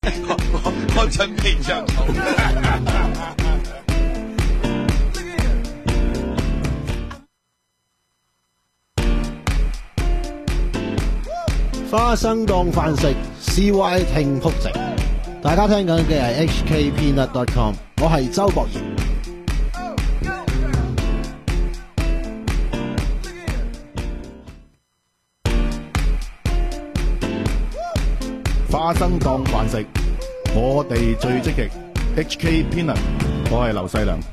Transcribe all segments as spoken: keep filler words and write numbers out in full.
我我我準備着草。 花生當飯食 ，C Y 聽曲直。大家聽緊嘅係 H K Peanut dot com， 我係周博賢。 花生當飯食，我哋最積極。H K Peanut， 我係劉細良。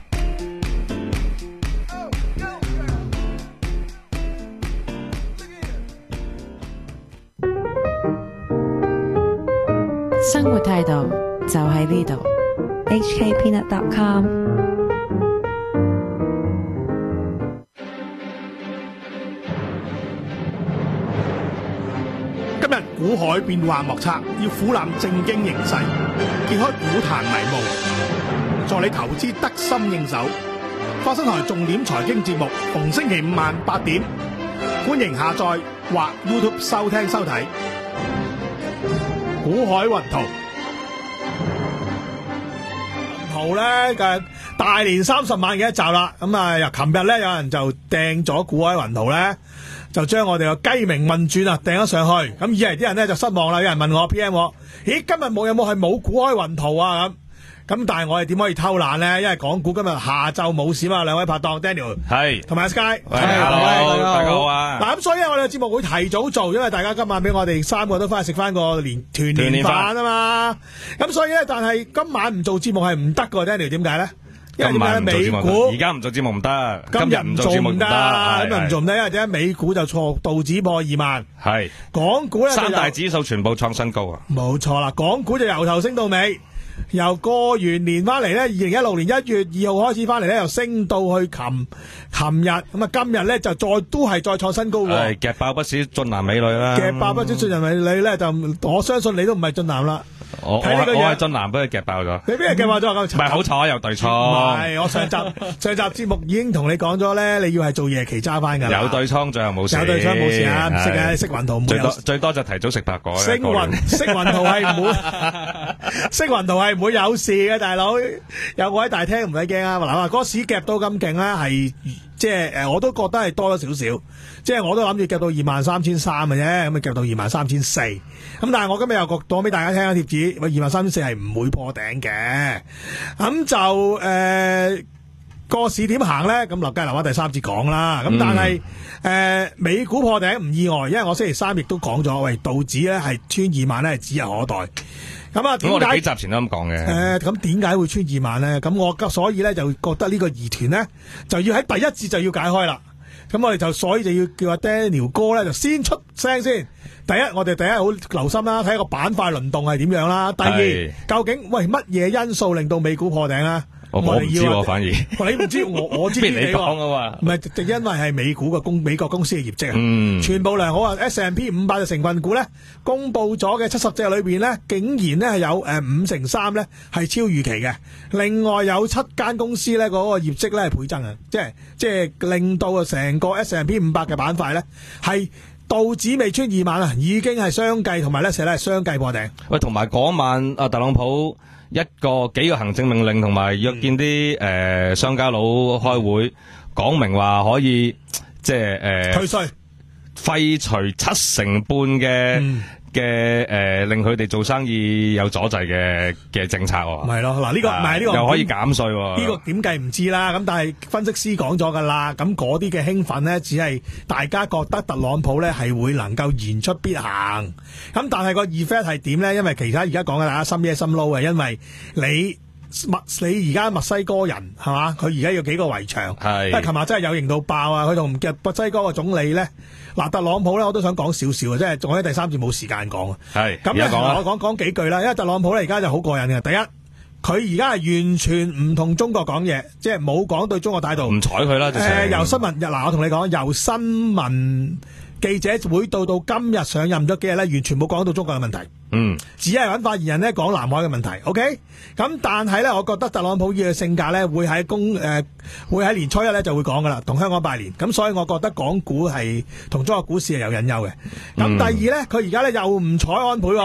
生活態度就喺呢度 ，H K Peanut dot com。 今日股海變幻莫測，要俯瞰正經形勢，揭開股壇迷霧，助你投資得心應手。花生台重點財經節目，逢星期五晚八點，歡迎下載或 YouTube 收聽收睇。股海雲圖，雲圖咧嘅大年三十晚嘅一集啦。咁啊，由琴日咧有人就掟咗股海雲圖咧，就將我哋個雞鳴問轉啊掟咗上去。咁以嚟啲人咧就失望啦，有人問我 P M 我，咦今日冇有冇係冇股海雲圖啊咁？咁但係我哋點可以偷懶咧？因為港股今日下晝冇市嘛，兩位拍檔 Daniel 係同埋 Sky， 喂，hello，大家好啊！ 嗱咁所以咧，我哋嘅節目會提早做，因為大家今晚俾我哋三個都翻去食翻個年團年飯啊嘛。咁所以咧，但係今晚唔做節目係唔得㗎 Daniel 點解咧？因為點解美股而家唔做節目唔得， 今日唔做唔得，今日唔做唔得，因為點解美股就錯道指破二萬， 係港股咧三大指數全部創新高啊！ 冇錯啦，港股就由頭升到尾。由過完年翻嚟咧，二零一六年一月二號開始翻嚟咧，又升到去琴琴日，咁啊今日咧就再都係再創新高喎。 係夾爆不少俊男美女啦， 夾爆不少俊男美女咧，就我相信你都唔係俊男啦。 我我係俊男，俾佢夾爆咗。 你邊係夾爆咗？唔係好彩有對沖。 唔係，我上集上集節目已經同你講咗咧，你要係做夜期揸翻㗎。 有對沖，最後冇事。 有對沖冇事啊，唔識嘅識雲圖唔會有。 最多最多就提早食白果。 識雲識雲圖係唔會，識雲圖係唔會有事嘅，大佬有我喺大廳唔使驚啊！嗱話嗰市夾到咁勁咧，係即係誒，我都覺得係多咗少少，即係我都諗住夾到二萬三千三嘅啫，咁啊夾到二萬三千四，咁但係我今日又講俾大家聽下貼紙，喂二萬三千四係唔會破頂嘅，咁就誒個市點行咧？咁留雞留翻第三節講啦，咁但係誒、嗯呃、美股破頂唔意外，因為我星期三亦都講咗，喂道指咧係穿二萬咧係指日可待。咁啊，點解？我哋幾集前都咁講嘅。 誒，咁點解會穿二萬咧？咁我所以咧就覺得呢個疑團咧就要喺第一節就要解開啦。咁我哋就所以就要叫阿 Daniel 哥咧就先出聲先。第一，我哋第一好留心啦，睇下個板塊輪動係點樣啦。第二，究竟喂乜嘢因素令到美股破頂咧？ 我我唔知喎，反而你唔知，我我知你講啊嘛。 唔係，就因為係美股嘅公美國公司嘅業績啊， 嗯、 全部良好啊。S and P 五百嘅成分股咧，公佈咗嘅七十隻裏邊咧，竟然咧係有誒五成三咧係超預期嘅。另外有七間公司咧嗰個業績咧係倍增啊，即係即係令到啊成個 S and P 五百嘅板塊咧係道指未穿二萬啊，已經係相繼同埋咧成日係相繼破頂。 喂，同埋嗰晚啊，特朗普。一個幾個行政命令同埋約見啲誒、呃、商家佬開會，講明話可以即係誒退稅廢除七成半嘅嘅誒令佢哋做生意有阻滯嘅嘅政策喎。 係咯，嗱呢個唔係呢個又可以減稅喎。 呢個點計唔知啦。咁但係分析師講咗㗎啦。咁嗰啲嘅興奮呢，只係大家覺得特朗普呢係會能夠言出必行。咁但係個 effect 係點呢？因為其他而家講嘅大家心嘢心撈嘅，因為你墨你而家墨西哥人係嘛？佢而家要幾個圍牆，因為琴日真係有型到爆啊！佢同墨西哥個總理咧，嗱特朗普咧，我都想講少少啊，即係仲喺第三節冇時間講啊。 係咁咧，我講講幾句啦。因為特朗普咧而家就好過癮嘅。第一，佢而家係完全唔同中國講嘢，即係冇講對中國態度， 唔睬佢啦。誒、呃， 由新聞嗱，我同你講，由新聞記者會到到今日上任咗幾日咧，完全冇講到中國嘅問題。嗯，只係揾發言人咧講南海嘅問題。OK，咁但係咧，我覺得特朗普嘅性格咧，會喺公誒、呃，會喺年初一咧就會講噶啦，同香港拜年。咁所以我覺得港股係同中國股市係有隱憂嘅。咁、嗯、第二咧，佢而家咧又唔睬安倍、哦，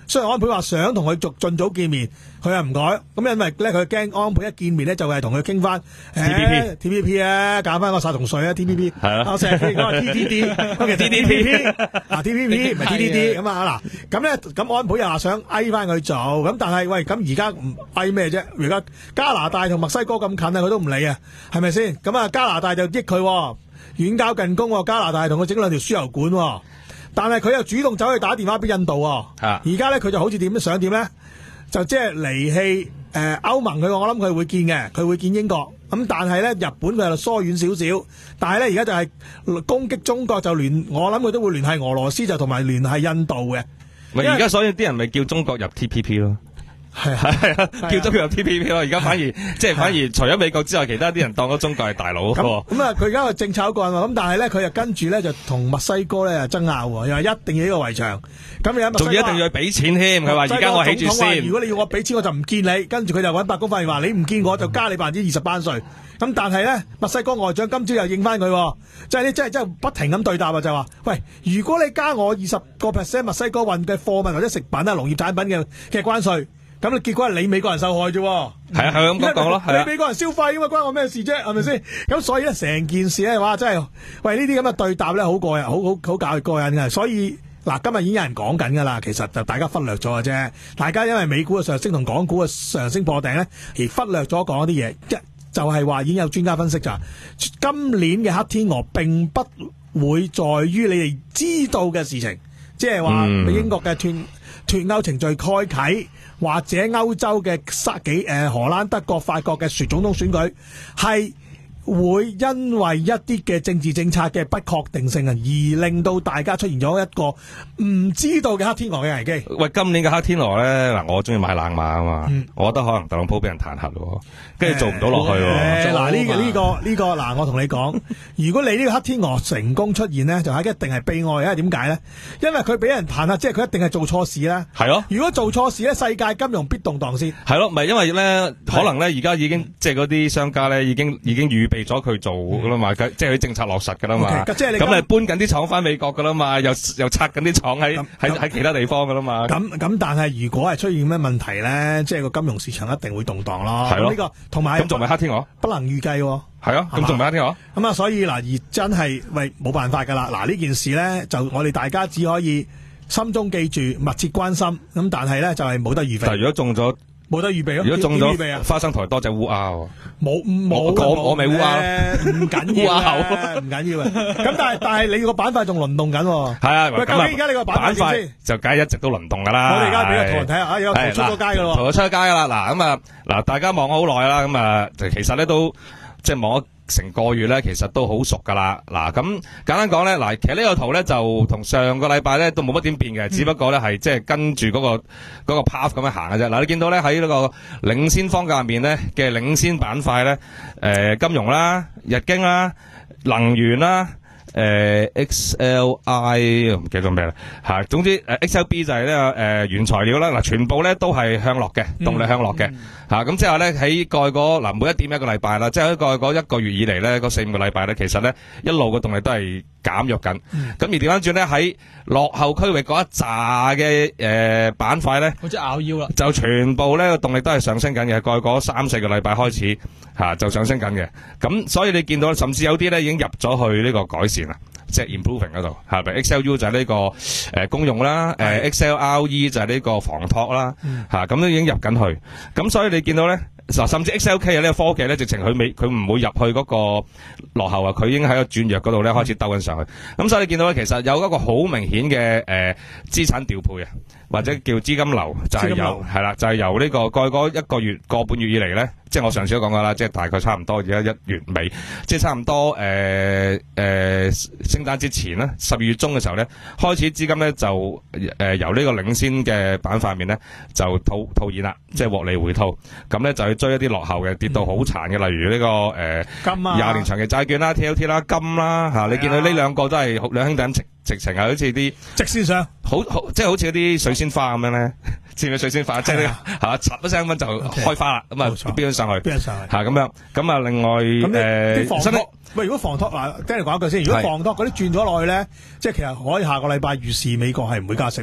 雖然安倍話想同佢逐盡早見面，佢又唔改，咁因為咧佢驚安倍一見面咧就係同佢傾翻 T P P T P P 啊，搞翻個殺蟲水啊 T P P 係啊我成日講 T T D， 咁其實 T T P 啊 T P P 唔係 T T D 咁啊嗱，咁咧咁安倍又話想嗌翻佢做，咁但係喂咁而家唔嗌咩啫？而家加拿大同墨西哥咁近啊，佢都唔理啊，係咪先？咁啊加拿大就益佢遠交近攻喎，加拿大同佢整兩條輸油管喎。但係佢又主動走去打電話俾印度喎，而家咧佢就好似點想點咧，就即係離棄誒歐盟佢，我諗佢會見嘅，佢會見英國。咁但係咧日本佢就疏遠少少，但係咧而家就係攻擊中國就聯，我諗佢都會聯繫俄羅斯就同埋聯繫印度嘅。 咪而家所以啲人咪叫中國入 T P P 咯。係係啊，叫咗佢入 T P P 咯，而家反而即係反而除咗美國之外，其他啲人當咗中國係大佬。咁咁啊，佢而家個政策好過癮喎，咁但係咧佢又跟住咧就同墨西哥咧爭拗喎，又話一定要呢個圍牆，咁而家墨西哥仲要一定要俾錢添，佢話而家我起住先。 如果你要我俾錢，我就唔見你，跟住佢就揾白宮發言話你唔見我就加你百分之二十班稅。咁但係咧墨西哥外長今朝又應翻佢，即係呢即係即係不停咁對答啊，就話喂，如果你加我二十個 percent 墨西哥運嘅貨物或者食品啊農業產品嘅嘅關稅。咁你結果係你美國人受害啫，係啊係咁講咯， 你美國人消費噶嘛，關我咩事啫？係咪先？咁所以咧，成件事咧，哇，真係喂呢啲咁嘅對答咧，好過癮，好好好教過癮嘅。所以嗱，今日已經有人講緊噶啦，其實就大家忽略咗嘅啫。大家因為美股嘅上升同港股嘅上升破頂咧，而忽略咗講一啲嘢。一就係話已經有專家分析就係今年嘅黑天鵝並不會在於你哋知道嘅事情，即係話英國嘅脱脱歐程序開啟。或者歐洲嘅三幾誒荷蘭、德國、法國嘅選總統選舉係會因為一啲嘅政治政策嘅不確定性啊，而令到大家出現咗一個唔知道嘅黑天鵝嘅危機。 喂，今年嘅黑天鵝咧，嗱，我中意買冷馬啊嘛，嗯、我覺得可能特朗普俾人彈劾喎，跟住做唔到落去喎。 嗱，呢個呢個呢個嗱，我同你講，如果你呢個黑天鵝成功出現呢，就係一定係悲哀，因為點解咧？因為佢俾人彈劾，即係佢一定係做錯事啦。係咯。如果做錯事咧，世界金融必動盪先。係咯，唔係因為咧，可能咧而家已經即係嗰啲商家咧已經已經預備咗佢做噶啦嘛，即係佢政策落實噶啦嘛。咁你搬緊啲廠翻美國噶啦嘛，又又拆緊啲廠喺喺喺其他地方噶啦嘛。 咁咁，但係如果係出現咩問題咧，即係個金融市場一定會動盪咯。係咯。呢個同埋咁仲係黑天鵝？ 不能預計。 係啊，咁仲唔係黑天鵝？ 咁啊，所以嗱，而真係喂冇辦法噶啦。嗱呢件事咧，就我哋大家只可以心中記住，密切關心。咁但係咧就係冇得預備。 但係如果中咗， 冇得預備咯。 如果中咗花生台多隻烏鴉， 冇冇我我未烏鴉咯， 唔緊要啊，唔緊要啊。咁但係但係你個板塊仲輪動緊。係啊， 喂，究竟而家你個板塊就梗係一直都輪動噶啦。 我哋而家俾個圖人睇下，啊有圖出咗街噶咯。 圖咗出咗街噶啦。嗱咁啊，嗱大家望咗好耐啦。咁啊，其實咧都即係望咗成個月咧，其實都好熟噶啦。嗱咁簡單講咧，嗱其實呢個圖咧就同上個禮拜咧都冇乜點變嘅，嗯、只不過咧係即係跟住嗰、嗰個嗰、嗰個 path 咁樣行嘅啫。嗱你見到咧喺呢個領先方向入面咧嘅領先板塊咧，誒、呃、金融啦、日經啦、能源啦。誒、呃、X L I 唔記得咗咩啦吓，總之誒、呃、X L B 就係呢個誒原材料啦，嗱全部咧都係向落嘅，動力向落嘅吓，咁即係咧喺過去嗰嗱每一點一個禮拜啦，即係喺過去嗰一個月以嚟咧，嗰四五個禮拜咧，其實咧一路嘅動力都係減弱緊，咁、嗯、而調翻轉咧喺落後區域嗰一紮嘅誒板塊咧， 好似咬腰啦， 就全部咧個動力都係上升緊嘅，過去嗰三四個禮拜開始吓、啊、就上升緊嘅，咁所以你見到甚至有啲咧已經入咗去呢個改善啦，即係 improving 嗰度，係咪 X L U 就係呢、這個誒、呃、公用啦，誒、呃、X L R E 就係呢個房託啦，吓咁、嗯啊、都已經入緊去，咁所以你見到咧，甚至 X L K 啊呢個科技咧，直情佢未佢唔會入去嗰個落後啊，佢已經喺個轉弱嗰度咧開始兜緊上去，咁、嗯、所以你見到咧，其實有一個好明顯嘅誒資產調配啊，或者叫資金流，就係、是、由係啦，就係、是、由呢個過去嗰一個月個半月以嚟咧。即係我上次都講過啦，即係大概差唔多而家一月尾，即係差唔多誒誒聖誕之前咧，十二月中嘅時候咧，開始資金咧就誒、呃、由呢個領先嘅板塊面咧就套套現啦，即係獲利回吐，咁咧就去追一啲落後嘅跌到好殘嘅，例如呢、這個誒廿、呃啊、年長期債券啦、T L T 啦、金啦嚇，啊、你見到呢兩個都係兩兄弟咁直直情係好似啲直線上， 好好即係好似啲水仙花咁樣咧，知唔知水仙花？即係呢嚇，嚓一聲咁就開花啦，咁啊飆上去，飆上去嚇咁樣，咁啊另外誒， 房託喂，如果房託嗱，聽你講一句先，如果房託嗰啲轉咗落去咧，即係其實可以下個禮拜預示美國係唔會加息喎。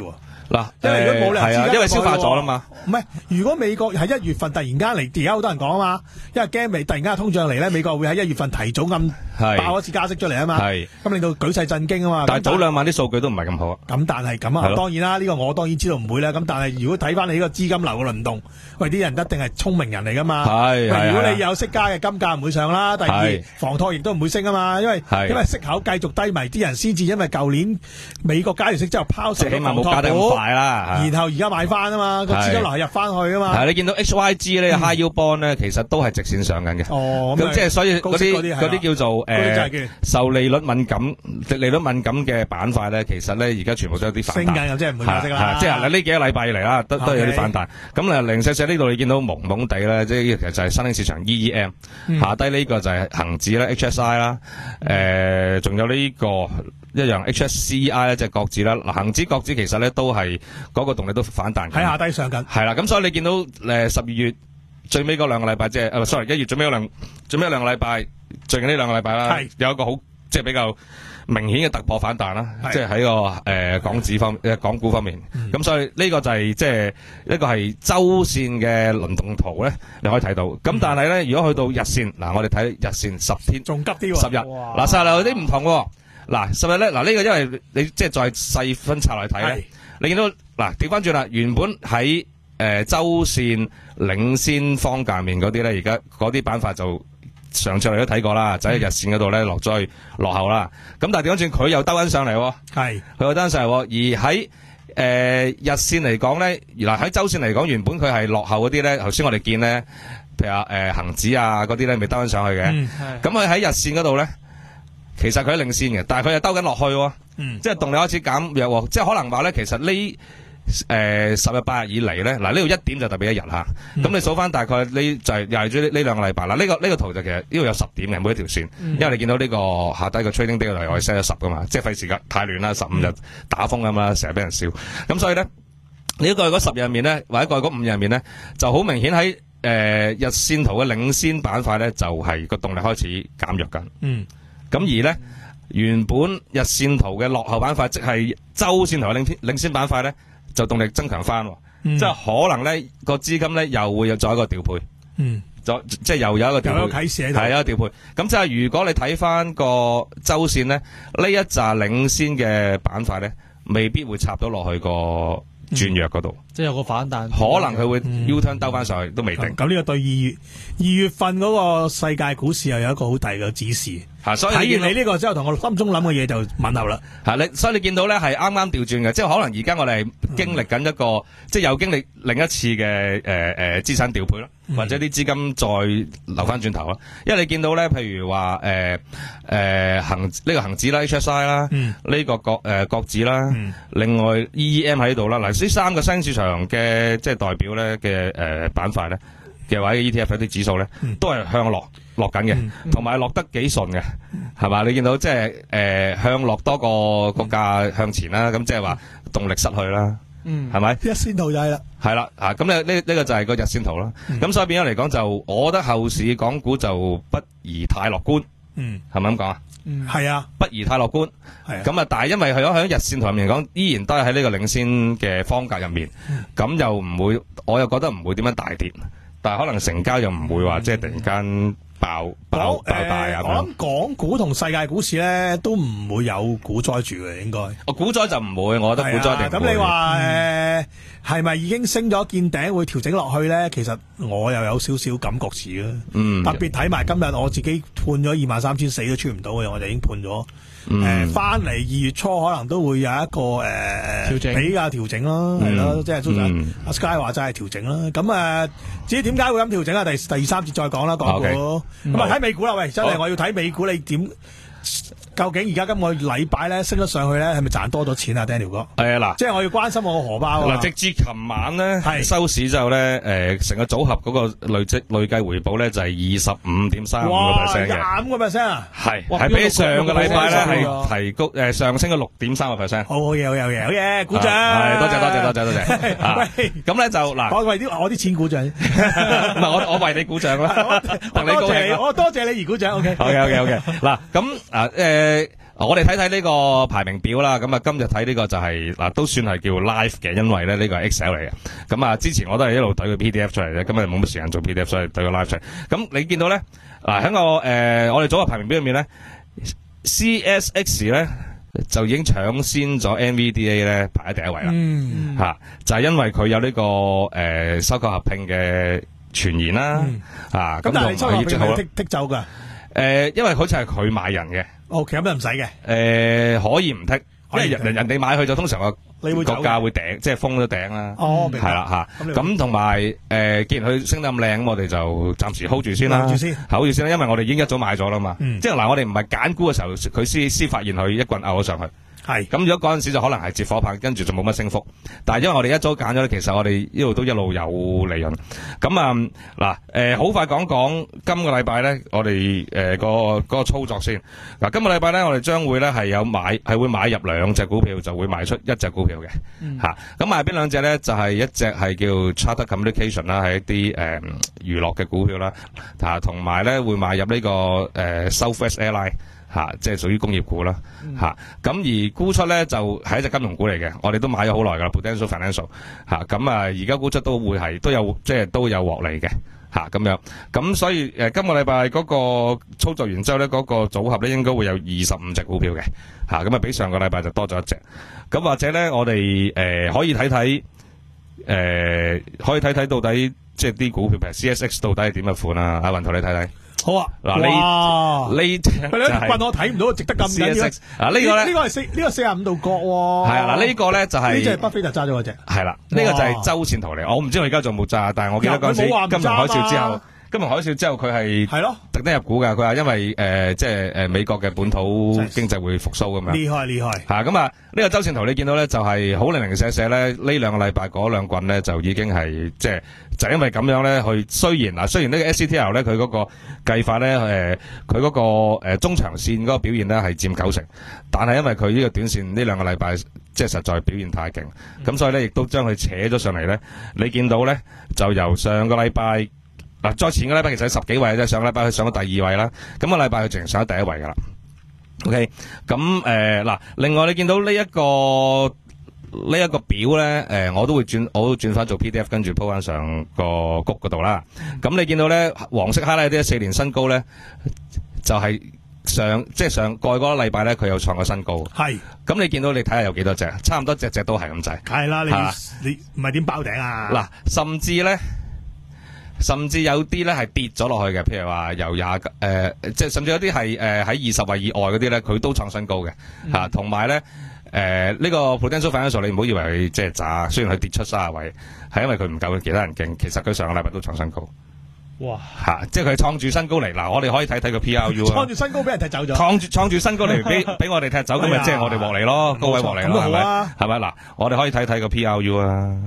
嗱， 因為如果冇理由係啊，因為消化咗啦嘛。 唔係，如果美國係一月份突然間嚟，而家好多人講啊嘛，因為驚美突然間通脹嚟咧，美國會喺一月份提早咁爆一次加息出嚟啊嘛，咁令到舉世震驚啊嘛。 但係早兩晚啲數據都唔係咁好。 咁但係咁啊，當然啦，呢個我當然知道唔會啦。咁但係如果睇翻你呢個資金流嘅輪動，喂，啲人一定係聰明人嚟噶嘛。係，如果你有息加嘅，金價唔會上啦。第二，房託亦都唔會升啊嘛，因為因為息口繼續低迷，啲人先至因為舊年美國加完息之後拋售咗房託股，然後而家買翻啊嘛，個資金流係入翻去啊嘛。 係你見到 H Y G 咧 High Yield Bond 咧，其實都係直線上緊嘅。 哦， 咁即係所以嗰啲嗰啲叫做誒受利率敏感、利率敏感嘅板塊咧，其實咧而家全部都有啲反彈。 升緊又即係唔會加息啦。 即係呢幾個禮拜以嚟啦，都都有啲反彈。咁啊零舍舍呢度你見到蒙蒙地咧，即係其實就係新興市場 E E M，下低呢個就係恒指啦 H S I 啦，誒仲有呢個一樣 H S C I 咧，即係國指啦。嗱恒指國指其實咧都係嗰個動力都反彈。 喺下低上緊。係啦，咁所以你見到誒十二月最尾嗰兩個禮拜，即係誒 sorry 一月最尾嗰兩最尾兩個禮拜，最近呢兩個禮拜啦，有一個好即係比較明顯嘅突破反彈啦，即係喺個誒、呃、港紙方誒港股方面。咁、嗯、所以呢個就係即係一個係周線嘅輪動圖咧，你可以睇到。咁、嗯、但係咧，如果去到日線，嗱我哋睇日線十天， 仲急啲喎， 十日。嗱十日有啲唔同喎。嗱十日咧，嗱呢個因為你即係再細分拆嚟睇咧，你見到嗱調翻轉啦，原本喺誒、呃、周線領先方界面嗰啲咧，而家嗰啲板塊就上次我哋都睇過啦，就喺日線嗰度咧落咗去落後啦。咁但係調翻轉佢又兜緊上嚟，係佢又兜緊上嚟。而喺誒、呃、日線嚟講咧，嗱喺周線嚟講，原本佢係落後嗰啲咧，頭先我哋見咧，譬如話誒恒指啊嗰啲咧，未兜緊上去嘅。咁佢喺日線嗰度咧，其實佢係領先嘅，但係佢又兜緊落去，嗯、即係動力開始減弱，即係可能話咧，其實呢。誒、呃，十日八日以嚟咧，嗱呢度一點就特別一日吓，咁、嗯、你數翻大概呢就係又係咗呢兩個禮拜啦。呢、這個呢、這個圖就其實呢度有十點嘅每一條線，嗯、因為你見到呢個下低個 trading day 我係 set 咗十噶嘛，即係費事噶太亂啦，十五日打風咁啦，成日俾人笑。咁所以咧，呢個嗰十日入面咧，或者過去嗰五日入面咧，就好明顯喺誒、呃、日線圖嘅領先板塊咧，就係、是、個動力開始減弱緊。嗯，咁而咧原本日線圖嘅落後板塊，即係周線圖嘅領領先板塊咧。就動力增強翻，嗯、即係可能咧個資金咧又會有再一個調配，嗯，再即係又有一個調配，有啟示喺度，係啊調配。咁即係如果你睇翻個周線咧，呢一紮領先嘅板塊咧，未必會插到落去個轉弱嗰度， 即係有個反彈， 可能佢會 U turn 兜翻上去都未定。 咁呢個對二月二月份嗰個世界股市又有一個好大嘅指示。 所以睇完你呢個之後，同我心中諗嘅嘢就吻合啦。 係你，所以你見到咧係啱啱調轉嘅，即係可能而家我哋係經歷緊一個，嗯、即係又經歷另一次嘅誒誒資產調配咯，嗯、或者啲資金再流翻轉頭咯。因為你見到咧，譬如話誒誒恒呢個恒指啦、H S I 啦，呢、嗯這個國誒國指啦，嗯、另外 E E M 喺度啦。嗱，呢三個新市場嘅即係代表咧嘅誒板塊咧嘅或者 E T F 啲指數咧，嗯、都係向落。落緊嘅，同埋落得幾順嘅，係嘛？你見到即係誒向落多個個價向前啦，咁即係話動力失去啦，嗯，係咪？ 一線圖就係啦， 係啦，啊咁咧呢呢個就係個日線圖啦。咁所以變咗嚟講，就我覺得後市港股就不宜太樂觀，嗯，係咪咁講啊？ 嗯，係啊， 不宜太樂觀，係咁啊！但係因為係喺喺日線圖入面嚟講，依然都係喺呢個領先嘅方格入面，咁又唔會，我又覺得唔會點樣大跌，但係可能成交又唔會話即係突然間。爆爆爆大啊！ 我諗港股同世界股市咧都唔會有股災住嘅，應該。 我股災就唔會，我覺得股災定唔會。 咁你話誒係咪已經升咗見頂會調整落去咧？其實我又有少少感覺似啦。嗯。特別睇埋今日我自己判咗二萬三千四都出唔到嘅，我就已經判咗。誒翻嚟二月初可能都會有一個誒、呃、調整比較調整咯，係咯、嗯，即係通常阿 Sky 話齋係調整啦。咁誒、呃，至於點解會咁調整啊？第第二三節再講啦，港股。咁啊睇美股啦，喂，真係我要睇美股，你點？究竟而家今個禮拜咧升咗上去咧，係咪賺多咗錢啊 Daniel 哥？ 係啊，嗱， 即係我要關心我個荷包啊！ 嗱，直至琴晚咧收市之後咧，誒，成個組合嗰個累積累計回報咧就係二十五點三五個 percent 嘅，廿五個 percent 啊！係係比上個禮拜咧係提高誒上升咗六點三個 percent。好好嘢，好嘢，好嘢，好嘢，鼓掌！係多謝多謝多謝多謝。喂，咁咧就嗱，我為啲我啲錢鼓掌，唔係我我為你鼓掌啦，同你高興。我多謝你而鼓掌。OK，OK，OK，OK。嗱，咁啊誒。誒， 我哋睇睇呢個排名表啦。咁啊，今日睇呢個就係、是、嗱，都算係叫 live 嘅，因為咧呢個係 Excel 嚟嘅。咁啊，之前我都係一路對個 P D F 出嚟嘅，今日冇乜時間做 P D F， 所以對個 live 出嚟。咁你見到咧嗱，喺個誒、呃、我哋組合排名表入面咧 ，C S X 咧就已經搶先咗 N V D A 咧排喺第一位啦。 嗯， 吓、啊、就係、是、因為佢有呢、這個誒、呃、收購合併嘅傳言啦。 嗯、 啊， 咁但係收購合併係好剔剔走噶。 誒、呃，因為好似係佢買人嘅。 O K， 咁又唔使嘅。誒、 呃，可以唔剔，因為人人人哋買去就通常個你會個價會頂，即係封咗頂啦。 哦，明白。 係啦吓，咁同埋誒，既然佢升得咁靚，咁我哋就暫時 hold 住先啦。hold 住先 ，hold 住先啦，因為我哋已經一早買咗啦嘛。嗯、即係嗱，我哋唔係揀股嘅時候，佢先先發現佢一棍拗咗上去。係咁，如果嗰陣時就可能係接火棒，跟住就冇乜升幅。但係因為我哋一早揀咗咧，其實我哋呢度都一路有利潤。咁啊嗱，誒好快講講今個禮拜咧，我哋誒個嗰個操作先。嗱，今個禮拜咧，我哋將會咧係有買係會買入兩隻股票，就會賣出一隻股票嘅嚇。咁買邊兩隻咧？就係一隻係叫 Charter Communication 啦，係一啲誒娛樂嘅股票啦。嚇，同埋咧會買入呢個誒 Southwest Airline。吓、啊，即係屬於工業股啦，吓、嗯，咁、啊、而沽出咧就係一隻金融股嚟嘅，我哋都買咗好耐噶啦 ，Prudential Financial， 吓，咁啊而家沽出都會係都有即係都有獲利嘅，吓、啊、咁樣，咁所以誒、呃、今個禮拜嗰個操作完之後咧，嗰、那個組合咧應該會有二十五隻股票嘅，吓，咁啊比上個禮拜就多咗一隻，咁或者咧我哋誒、呃、可以睇睇，誒、呃、可以睇睇到底即係啲股票譬如 C S X 到底係點嘅款啊？阿雲圖你睇睇。 好啊！ 嗱，呢呢隻就係棍我睇唔到，值得咁緊要。 啊，呢個咧， 呢個係四呢個四十五度角喎。 係啊，嗱呢個咧就係呢隻係巴菲特揸咗嗰隻。係啦，呢個就係周線圖嚟。我唔知我而家仲有冇揸，但係我記得嗰陣時金融海嘯之後，金融海嘯之後佢係係咯特登入股㗎。佢話因為誒即係誒美國嘅本土經濟會復甦咁樣。厲害厲害！嚇咁啊！呢個周線圖你見到咧就係好零零舍舍咧，呢兩個禮拜嗰兩棍咧就已經係即係。就因為咁樣咧，去雖然嗱，雖然呢個 S C T L 咧，佢嗰個計法咧，誒、呃，佢嗰、嗰個誒、呃、中長線嗰個表現咧係佔九成，但係因為佢呢個短線呢兩個禮拜即係實在表現太勁，咁、嗯、所以咧亦都將佢扯咗上嚟咧。你見到咧就由上個禮拜嗱，再前個禮拜其實係十幾位啫，上個禮拜佢上咗第二位啦，咁、個禮拜佢淨係上咗第一位噶啦。OK，咁誒嗱，另外你見到呢、呢、一個。呢、這、一個表咧，誒、呃，我都會轉，我都轉翻做 P D F， 跟住鋪翻上個谷嗰度啦。咁、嗯、你見到咧，黃色 highlight 啲四年新高咧，就係、是、上即係上過去嗰個禮拜咧，佢有創過新高。係。咁你見到你睇下有幾多隻，差唔多隻隻都係咁滯。係啦，你你唔係點包頂啊？嗱，甚至咧，甚至有啲咧係跌咗落去嘅，譬如話由廿誒、呃，即係甚至有啲係誒喺二十位以外嗰啲咧，佢都創新高嘅。嚇、嗯，同埋咧。誒、呃，呢、這個 Prudential Financial 你唔好以為佢即係渣，雖然佢跌出三十位，係因為佢唔夠其他人勁。其實佢上個禮拜都創新高。哇！吓、啊，即係佢創住新高嚟。嗱，我哋可以睇睇個 P R U 啊。創住新高俾人踢走咗。創住創住新高嚟俾俾我哋踢走，咁咪即係我哋獲利咯，高位獲利咯，係咪？係咪？嗱，我哋可以睇睇個 P R U 啊。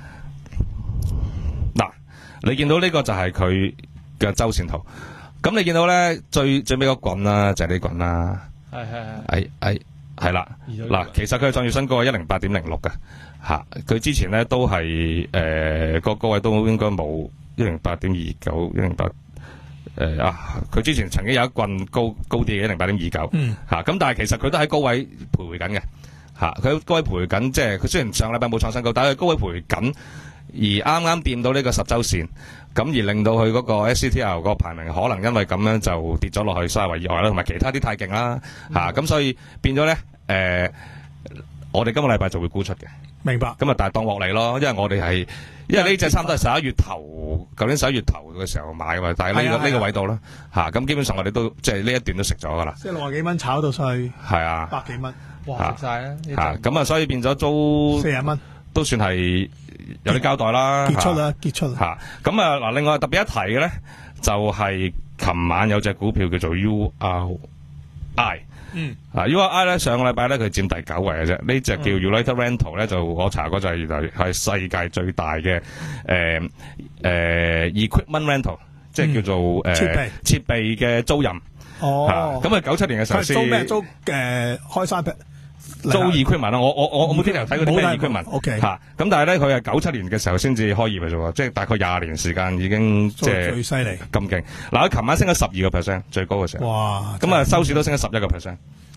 嗱，你見到呢個就係佢嘅周線圖。咁你見到咧最最尾個棍啦，就係呢棍啦。係係係。係係。係啦，嗱，其實佢係創住新高係一零八點零六嘅，吓，佢之前咧都係誒個高位都應該冇一零八點二九，一零八誒啊，佢之前曾經有一棍高高啲嘅一零八點二九，吓，咁但係其實佢都喺高位徘徊緊嘅，吓，佢喺高位徘徊緊，即係佢雖然上禮拜冇創新高，但係佢高位徘徊緊，而啱啱掂到呢個十周線，咁而令到佢嗰個 S C T L 個排名可能因為咁樣就跌咗落去三十位以外啦，同埋其他啲太勁啦，吓，咁所以變咗咧。誒、呃，我哋今個禮拜就會沽出嘅，明白。咁啊，但係當獲利咯，因為我哋係，因為呢隻差唔多係十一月頭，舊年十一月頭嘅時候買嘅嘛，但係呢、這個呢、啊、個位度啦，吓、啊，咁基本上我哋都即係呢一段都食咗噶啦。即係六十幾蚊炒到上去，係啊，百幾蚊，哇，食晒啦。吓，咁啊，所以變咗租四十蚊，都算係有啲交代啦。結出啦，結出啦。吓，咁啊嗱，另外特別一提嘅咧，就係、是、琴晚有隻股票叫做 U R I。嗯，啊 U R I 咧上個禮拜咧佢佔第九位嘅啫，呢隻叫 United Rental 咧就我查過就係係世界最大嘅誒誒 equipment rental，即係叫做誒、呃、設備設備嘅租賃。哦，咁啊九七年嘅時候先租咩租誒、呃、開山劈租 equipment 啦，我我我我冇聽人睇嗰啲咩 equipment。O K， 吓咁但係咧佢係九七年嘅時候先至開業嘅啫，即係大概廿年時間已經即係最犀利咁勁。嗱，佢琴晚升咗十二個 percent， 最高嘅時候。哇！咁啊收市都升咗十一個 percent。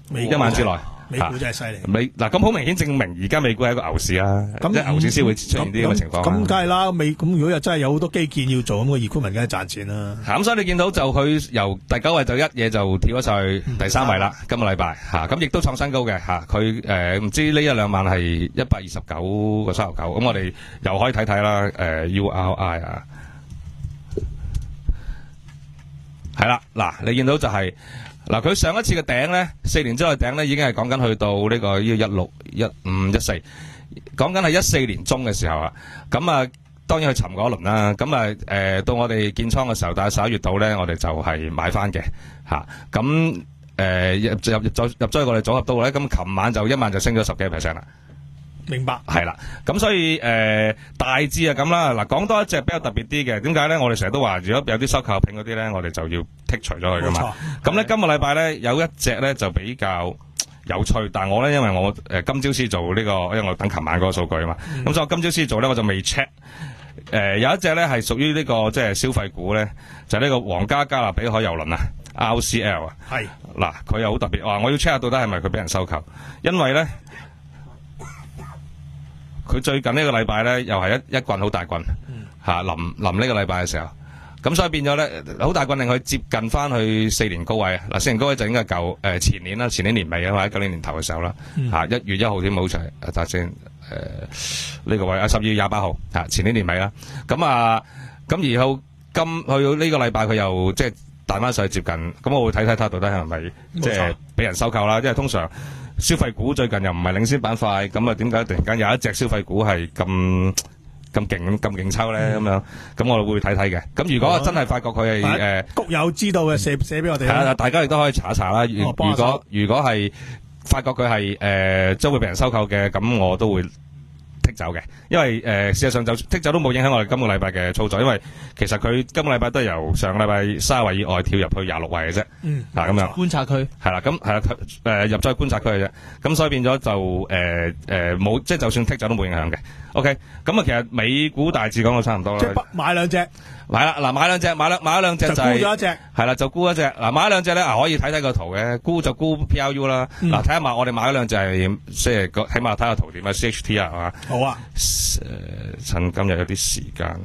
美一晚之內。 美股真係犀利。 美嗱咁好明顯證明而家美股係一個牛市啦， 咁即係牛市先會出現呢啲咁嘅情況。 咁梗係啦，美咁如果又真係有好多基建要做，咁個 equipment 梗係賺錢啦。 咁所以你見到就佢由第九位就一嘢就跳咗上去第三位啦，今個禮拜嚇，咁亦都創新高嘅嚇。佢誒唔知呢一兩萬係一百二十九個三十九，咁我哋又可以睇睇啦。誒 U R I 啊，係啦，嗱你見到就係。嗱，佢上一次嘅頂咧，四年之後嘅頂咧，已經係講緊去到呢個呢個一六、一五、一四，講緊係一四年中嘅時候啊。咁啊，當然去尋過一輪啦。咁啊，誒到我哋建倉嘅時候，大概十一月度咧，我哋就係買翻嘅嚇。咁誒入入入咗入咗去我哋組合度咧，咁琴晚就一晚就升咗十幾個 percent 啦。 明白， 係啦，咁所以誒、呃、大致係咁啦。嗱，講多一隻比較特別啲嘅，點解咧？我哋成日都話，如果有啲收購品嗰啲咧，我哋就要剔除咗佢噶嘛。咁咧，今個禮拜咧有一隻咧就比較有趣，但係我咧因為我誒、呃、今朝先做呢、這個，因為我等琴晚嗰個數據啊嘛。咁、嗯、所以我今朝先做咧，我就未 check。誒、呃、有一隻咧係屬於呢個即係消費股咧，就係、是、呢個皇家加勒比海郵輪啊 ，R C L 啊。係嗱，佢又好特別，哇！我要 check 下到底係咪佢俾人收購，因為咧。佢最近呢個禮拜咧，又係一一棍好大棍，嚇臨臨呢個禮拜嘅時候，咁所以變咗咧好大棍令佢接近翻去四年高位啊！嗱，四年高位就應該係舊誒前年啦，前年年尾啊，或者舊年年頭嘅時候啦，嚇一月一號添冇錯，啊睇先誒呢個位啊十二月廿八號嚇前年年尾啦，咁啊咁然後今去到呢個禮拜佢又即係彈翻上去接近，咁我會睇睇睇到底係咪即係俾人收購啦，因為通常。消費股最近又唔係領先板塊，咁啊點解突然間有一隻消費股係咁咁勁咁勁抽咧？咁、嗯、樣咁我哋會睇睇嘅。咁如果真係發覺佢係誒谷友知道嘅寫寫俾我哋。 係啊，大家亦都可以查一查啦。如、哦、如果如果係發覺佢係誒將會被人收購嘅，咁我都會剔走嘅。因為誒、呃、事實上就剔走都冇影響我哋今個禮拜嘅操作，因為其實佢今個禮拜都係由上個禮拜三十位以外跳入去廿六位嘅啫。嗯，嗱咁樣觀察區係啦，咁係啦，誒入咗去觀察區嘅啫。咁所以變咗就誒誒冇，即係就算剔走都冇影響嘅。OK，咁啊其實美股大致講到差唔多啦。 即係買兩隻。係啦，嗱買兩隻，買兩買咗兩隻就係、是、 沽咗一隻，係啦就沽一隻。嗱買咗兩隻咧，啊可以睇睇個圖嘅，沽就沽 P R U 啦。嗱睇下買我哋買咗兩隻係即係個，起碼睇下圖點啊 C H T 啊係嘛。好啊。誒、呃，趁今日有啲時間。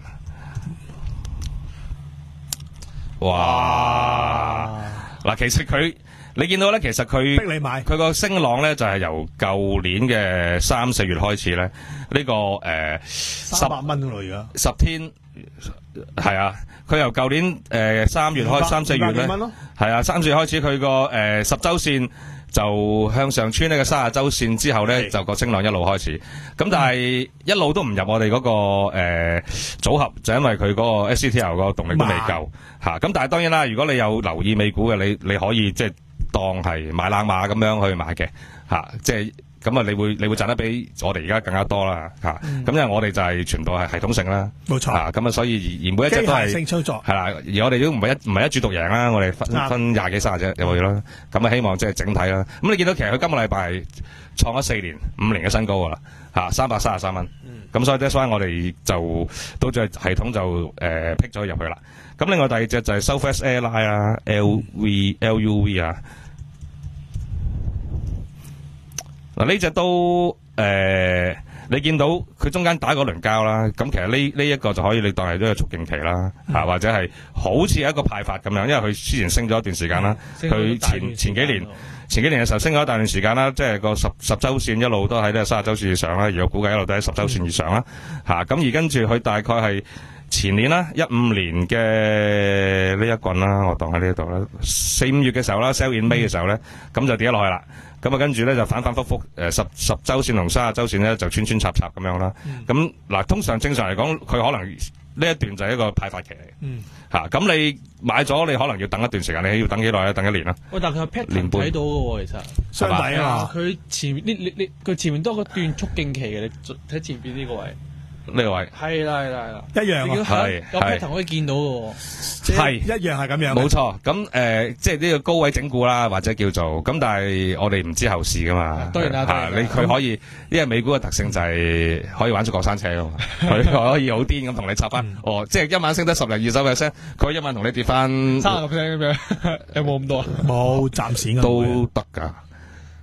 哇！嗱，其實佢你見到咧，其實佢逼你買， 佢個升浪咧就係、是、由舊年嘅三四月開始咧，呢、這個誒三百蚊咯而家十天。係啊，佢由舊年誒三、呃、月開三四月咧，係啊三四月開始佢個誒十周線就向上穿呢個三十周線之後咧，就個升浪一路開始。咁但係一路都唔入我哋嗰、那個誒、呃、組合，就因為佢嗰個 S C T L 個動力都未夠吓。咁、啊、但係當然啦，如果你有留意美股嘅，你你可以即係當係買冷馬咁樣去買嘅吓、啊，即係。咁啊，你會你會賺得比我哋而家更加多啦，嚇、嗯！咁因為我哋就係全部係系統性啦，冇錯。咁啊，所以而而每一隻都係機械性操作， 係啦。而我哋都唔係一唔係一注獨贏啦，我哋分分廿幾卅隻入去啦。咁啊，希望即係整體啦。咁你見到其實佢今個禮拜係創咗四年五年嘅新高噶啦，嚇三百三十三蚊。咁、嗯、所以 that's why 我哋就到最系統就誒劈咗入去啦。咁另外第二隻就係 Southwest Airline 啊 ，L V L U V 啊。嗱呢隻都誒、呃，你見到佢中間打嗰輪交啦，咁其實呢呢一個就可以你當係一個促進期啦，啊、嗯、或者係好似一個派發咁樣，因為佢之前升咗一段時間啦，佢、嗯、前前幾年前幾年嘅時候升咗一大段時間啦，即係個十十週線一路都喺呢個三十週線以上啦，而我估計一路都喺十週線以上啦，嚇、嗯、咁、啊、而跟住佢大概係前年啦，一五年嘅呢一棍啦，我當喺呢度啦，四五月嘅時候啦 ，sell in May 嘅時候咧，咁、嗯、就跌咗落去啦。咁啊，跟住咧就反反复复，誒十十周線同三十周線咧就穿穿插插咁樣啦。咁、嗯、嗱，通常正常嚟講，佢可能呢一段就係一個派發期嚟。嗯。嚇、啊，咁你買咗，你可能要等一段時間，你要等幾耐咧？等一年啦。喂，但係佢 pattern 睇到嘅喎，其實。相抵啊！佢前面呢呢呢，佢前面多個段促進期嘅，你睇前邊呢個位。呢個位係啦係啦係啦，一樣啊，係有 pattern 可以見到嘅，係一樣係咁樣，冇錯。咁誒、呃，即係呢個高位整固啦，或者叫做咁，但係我哋唔知後市噶嘛。當然啦，吓你佢可以，因為美股嘅特性就係可以玩出過山車噶嘛，佢可以好癲咁同你插翻、嗯。哦，即係一晚升得十零二十 percent，佢一晚同你跌翻三十 percent 咁樣，有冇咁多啊？冇，暫時都得噶。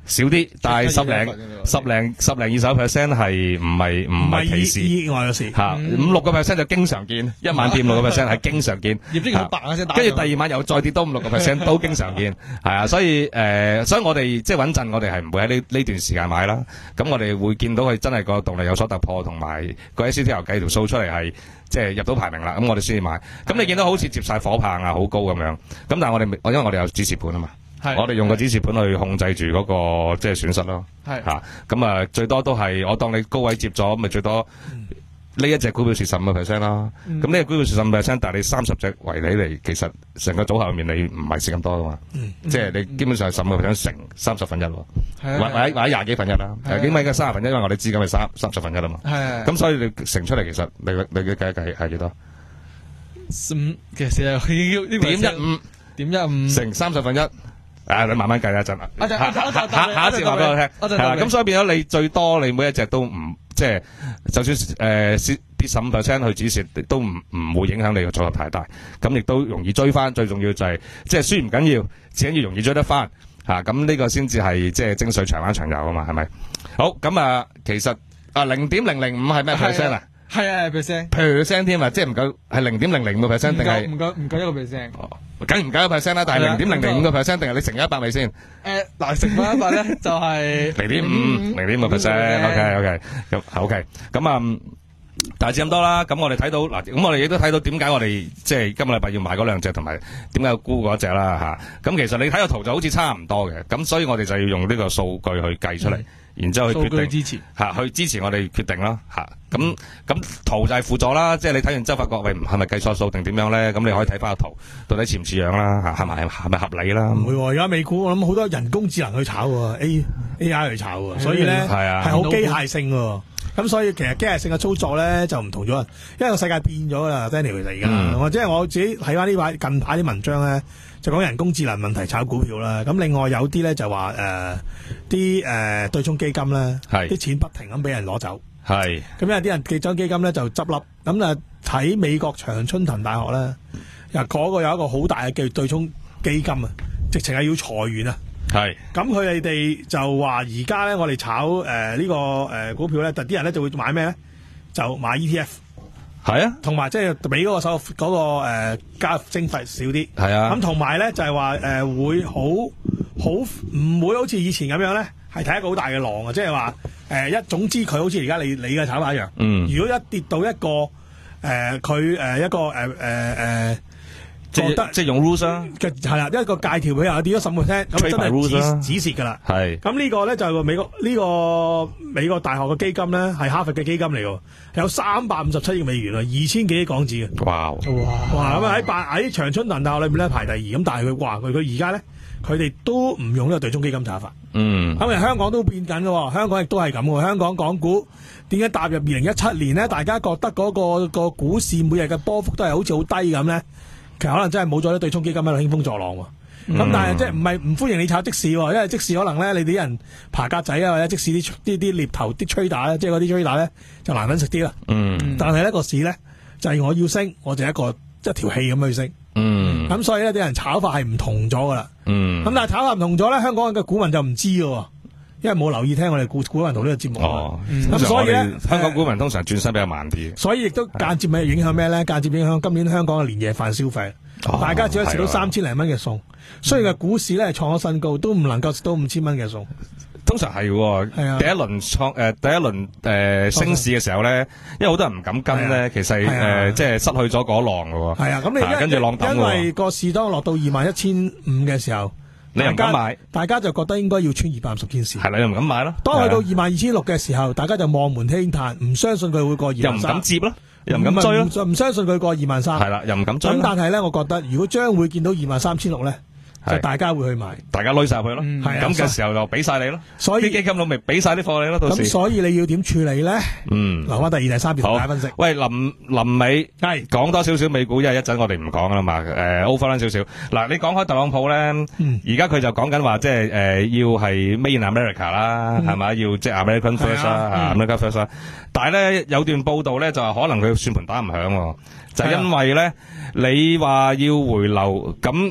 少啲，但係十零十零十零二十 percent 係唔係唔係歧視意外嘅事嚇，五六個 percent 就經常見，一晚跌五六個 percent 係經常見， 業績好白啊先打， 跟住第二晚又再跌多五六個 percent 都經常見，係啊，所以誒，所以我哋即係穩陣，我哋係唔會喺呢呢段時間買啦。咁我哋會見到佢真係個動力有所突破，同埋個 S T L 計條數出嚟係即係入到排名啦。咁我哋先至買。咁你見到好似接晒火棒啊，好高咁樣。咁但係我哋因為我哋有指示盤啊嘛。我哋用個指示盤去控制住嗰個即係損失咯，係吓咁啊，最多都係我當你高位接咗，咪最多呢一隻股票蝕十五個 percent 啦。咁呢隻股票蝕十五 percent，但係你三十隻圍你嚟，其實成個組合入面你唔係蝕咁多噶嘛，即係你基本上係十五個 percent 乘三十分一，或或者或者廿幾分一啦，點解嘅三十分一？因為我哋資金係三三十分一啊嘛，咁所以你乘出嚟其實你你嘅計計係幾多？ 五其實要點一五點一五乘三十分一。啊！你慢慢計一陣啦，下下下一次話俾我聽，係啦。咁所以變咗你最多你每一隻都唔即係，就算誒跌十五 percent 去止蝕，都唔唔會影響你嘅組合太大。咁亦都容易追翻，最重要就係即係輸唔緊要，只緊要容易追得翻嚇。咁呢個先至係即係精髓長玩長有啊嘛，係咪？好咁啊，其實啊零點零零五係咩 percent 啊？ 係啊 percent percent 添啊，即係唔夠係零點零零個 percent 定係唔夠唔夠一個 percent？ 梗唔夠一個 percent 啦，但係零點零零五個 percent 定係你乘一百咪先？ 誒嗱，乘翻一百咧就係零點五零點五個 percent。OK OK 咁 OK 咁啊，大致咁多啦。咁我哋睇到嗱，咁我哋亦都睇到點解我哋即係今個禮拜要買嗰兩隻，同埋點解要沽嗰隻啦嚇。咁其實你睇個圖就好似差唔多嘅，咁所以我哋就要用呢個數據去計出嚟。然之後去決定支持嚇，去支持我哋決定啦嚇。咁咁圖就係輔助啦，即係你睇完之後發覺喂係咪計錯數定點樣咧？咁你可以睇翻個圖，到底似唔似樣啦嚇？係咪係咪合理啦？ 唔會喎，而家美股我諗好多人工智能去炒喎 ，A A I 去炒喎，所以咧係啊係好機械性喎。咁所以其實機械性嘅操作咧就唔同咗，因為個世界變咗啦 ，Daniel 其實而家，我即係我自己睇翻呢排近排啲文章咧。就講人工智能問題炒股票啦，咁另外有啲咧就話誒啲誒對沖基金咧，啲錢不停咁俾人攞走，係咁有啲人對沖基金咧就執笠，咁啊睇美國長春藤大學咧，又嗰個有一個好大嘅叫對沖基金啊，直情係要裁員啊，係咁佢哋哋就話而家咧我哋炒誒呢、呃這個誒、呃、股票咧，但啲人咧就會買咩咧？就買 E T F。係啊，同埋即係俾嗰個手嗰、那個誒交易徵費少啲，係啊。咁同埋咧就係話誒會好好唔會好似以前咁樣咧，係睇一個好大嘅浪啊！即係話誒一總之佢好似而家你你嘅炒法一樣。嗯。如果一跌到一個誒佢誒一個誒誒誒，即係即係用 rules 啊，係啦，一個界條佢又跌咗十 percent，咁真係止止蝕㗎啦。係。咁呢個咧就係美國呢、這個美國大學嘅基金咧，係哈佛嘅基金嚟㗎。有三百五十七億美元啊，二千幾億港紙嘅。哇！哇！咁啊喺八喺長春藤大學裏面咧排第二，咁但係佢話佢佢而家咧，佢哋都唔用呢個對沖基金炒法。嗯。咁啊香港都變緊嘅，香港亦都係咁嘅。香港港股點解踏入二零一七年咧？大家覺得嗰、嗰個、個股市每日嘅波幅都係好似好低咁咧？其實可能真係冇咗啲對沖基金喺度興風作浪喎。咁、嗯、但係即係唔係唔歡迎你炒即市喎，因為即市可能咧你啲人爬格仔啊，或者即市啲啲啲獵頭啲 trader 咧，即係嗰啲 trader 咧就難揾食啲啦。嗯。但係呢個市咧就係、是、我要升，我就一個一條氣咁去升。嗯。咁所以咧啲人炒法係唔同咗噶啦。嗯。咁但係炒法唔同咗咧，香港嘅股民就唔知嘅，因為冇留意聽我哋股股民同呢個節目。哦。咁、嗯、所以咧， 香港股民通常轉身比較慢啲。 所以亦都間接咪影響咩咧？間接影響今年香港嘅年夜飯消費。哦、大家只可以食到三千零蚊嘅餸，雖然嘅股市咧係創咗新高，都唔能夠食到五千蚊嘅餸。 通常係喎，第一輪創誒第一輪誒、呃、升市嘅時候咧，因為好多人唔敢跟咧，其實誒、呃、即係失去咗嗰浪嘅喎。係啊，咁你跟住浪抌喎。因為個市當落到二萬一千五嘅時候，你又唔敢買，大家就覺得應該要穿二百五十天線。係啦，又唔敢買咯。當去到二萬二千六嘅時候，大家就望門輕嘆，唔相信佢會過二萬三。又唔敢接咯。又唔敢追咯，唔相信佢過二萬三。係啦，又唔敢追。咁但係咧，我覺得如果將會見到二萬三千六咧，就大家會去買，大家攞晒佢咯。咁嘅時候就俾晒你咯。所以啲基金佬咪俾晒啲貨你咯。到時咁所以你要點處理咧？嗯，留翻第二、第三段同大家分析。喂，臨臨尾係講多少少美股，因為一陣我哋唔講啦嘛。誒 over 翻少少。嗱，你講開特朗普咧，而家佢就講緊話，即係誒要係 Made in America 啦，係咪？要即係 American First 啦，America First 啦。但係咧有段報道咧就係可能佢算盤打唔響，就係因為咧你話要回流咁。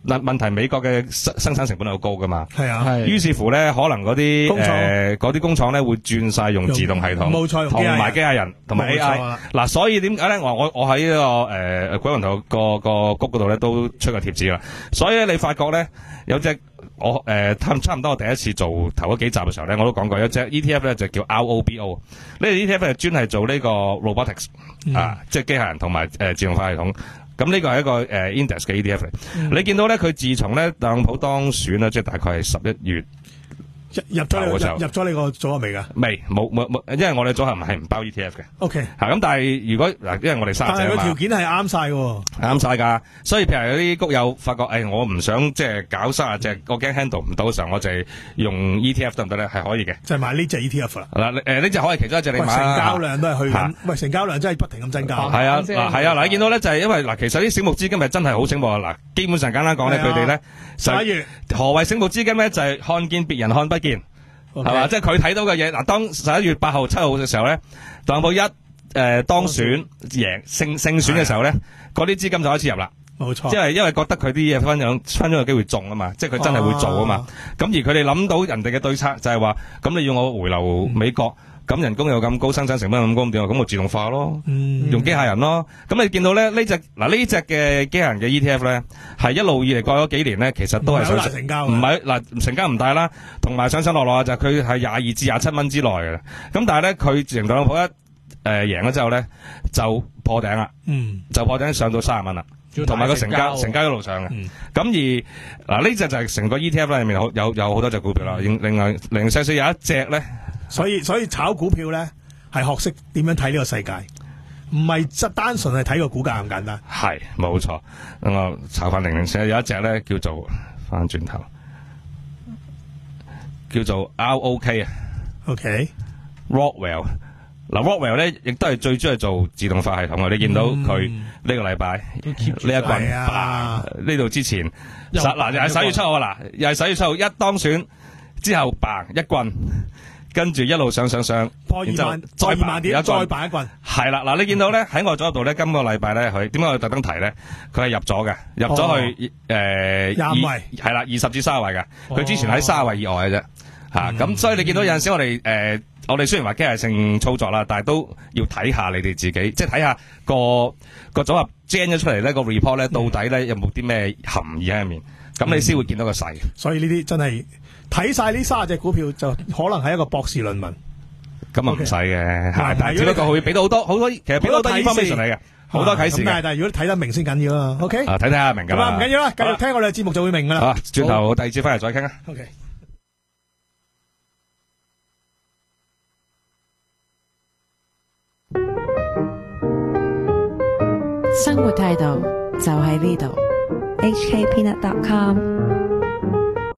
嗱問題美國嘅生生產成本係好高噶嘛， 係啊， 係於是乎咧，可能嗰啲工廠誒嗰啲工廠咧會轉晒用自動系統， 冇錯， 同埋機械人同埋 A 冇錯 I 啦。 嗱，所以點解咧？我我我喺呢個誒鬼魂頭個個谷嗰度咧都出個貼紙啦。所以咧，你發覺咧有隻我誒差差唔多我第一次做頭嗰幾集嘅時候咧，我都講過有隻 E T F 咧就叫 R O B O。呢個 E T F 係專係做呢個 robotics 啊，即係機械人同埋誒自動化系統。咁呢個係一個誒 index 嘅 E T F 嚟。你見到咧，佢自從咧特朗普當選啦，即係大概係十一月。 入咗你頭嘅時候入入咗你個組合未㗎？ 未，冇冇冇，因為我哋組合唔係唔包 E T F 嘅。 OK， 嚇咁，但係如果嗱，因為我哋三隻啊但係個條嘛， 件係啱晒喎。 啱晒㗎。所以譬如有啲谷友發覺，誒、我唔想即係搞三十隻，我驚 handle 唔到嘅時候，我就係用 E T F 得唔得咧？係可以嘅。 就係買呢隻 E T F 啦。 嗱，誒呢隻可以其中一隻你喂， 買啦成交量都係去嚇緊，喂，成交量真係不停咁增加。 係啊， 反正嗱係啊，嗱你見到咧就係因為嗱，其實啲醒目資金係真係好醒目啊！嗱，基本上簡單講咧， 係啊佢哋咧就十一月何謂醒目資金咧？就係看見別人看不見。係嘛？即係佢睇到嘅嘢。嗱，當十一月八號、七號嘅時候咧，特朗普一誒、呃、當選贏勝勝選嘅時候咧，嗰啲資金就開始入啦。 冇錯， 即係因為覺得佢啲嘢分享分享有機會中啊嘛，即係佢真係會做啊嘛。咁、而佢哋諗到人哋嘅對策就係話，咁你要我回流美國，咁、人工又咁高，生產成本又咁高，點啊？咁我自動化咯， 嗯用機械人咯。咁你見到咧呢只嗱呢只嘅機械人嘅 E T F 咧，係一路以嚟過咗幾年咧，其實都係唔係好上難成交嘅唔係嗱成交唔大啦，同埋上上落落就係佢係廿二至廿七蚊之內嘅。咁但係咧佢自從特朗普一誒、呃、贏咗之後咧，就破頂啦， 嗯， 就破頂上到三十蚊啦。同埋個成交成交一路上嘅，咁、 嗯而嗱呢隻就係成個 E T F 裏面好有有好多隻股票啦，另另外零零細細有一隻咧， 所以所以炒股票咧係學識點樣睇呢個世界，唔係則單純係睇個股價咁簡單。 係冇錯。咁我炒翻零零細有一隻咧叫做翻轉頭，叫做 R O K 啊 OK， ，Rockwell。嗱 Rockwell 咧，亦都係最中意做自動化系統嘅。你見到佢呢個禮拜呢一棍係啊呢度之前， 又十嗱又係十一月七號啊，嗱又係十一月七號一當選之後嘭一棍，跟住一路上上上， 破二然之後萬，再二萬點，再有一棍辦一棍。 係啦，嗱你見到咧喺我左度咧，今個禮拜咧佢點解我特登提咧？佢係入咗嘅，入咗去誒廿五位係啦，二十至三十位嘅。佢之前喺三十位以外嘅啫。吓咁、所以你見到有陣時我哋誒、呃，我哋雖然話機械性操作啦，但係都要睇下你哋自己，即係睇下個個組合 gen 咗出嚟咧，個 report 咧到底咧有冇啲咩含義喺入面，咁你先會見到個勢。 所以呢啲真係睇晒呢三十隻股票，就可能係一個博士論文。 咁啊唔使嘅，吓 Okay 但係只不過會俾到好多好多，其實俾到好多好多啟示 information 嚟嘅，好多啟示咁但係嘅。 但係如果你睇得明先緊要啊。OK， 啊，睇睇下明㗎咁啊啦， 唔緊要啦，繼續聽我哋嘅節目就會明㗎啦。 好啊，轉頭第二節翻嚟再傾啊。 OK。 生活態度就喺呢度。H K Peanut dot com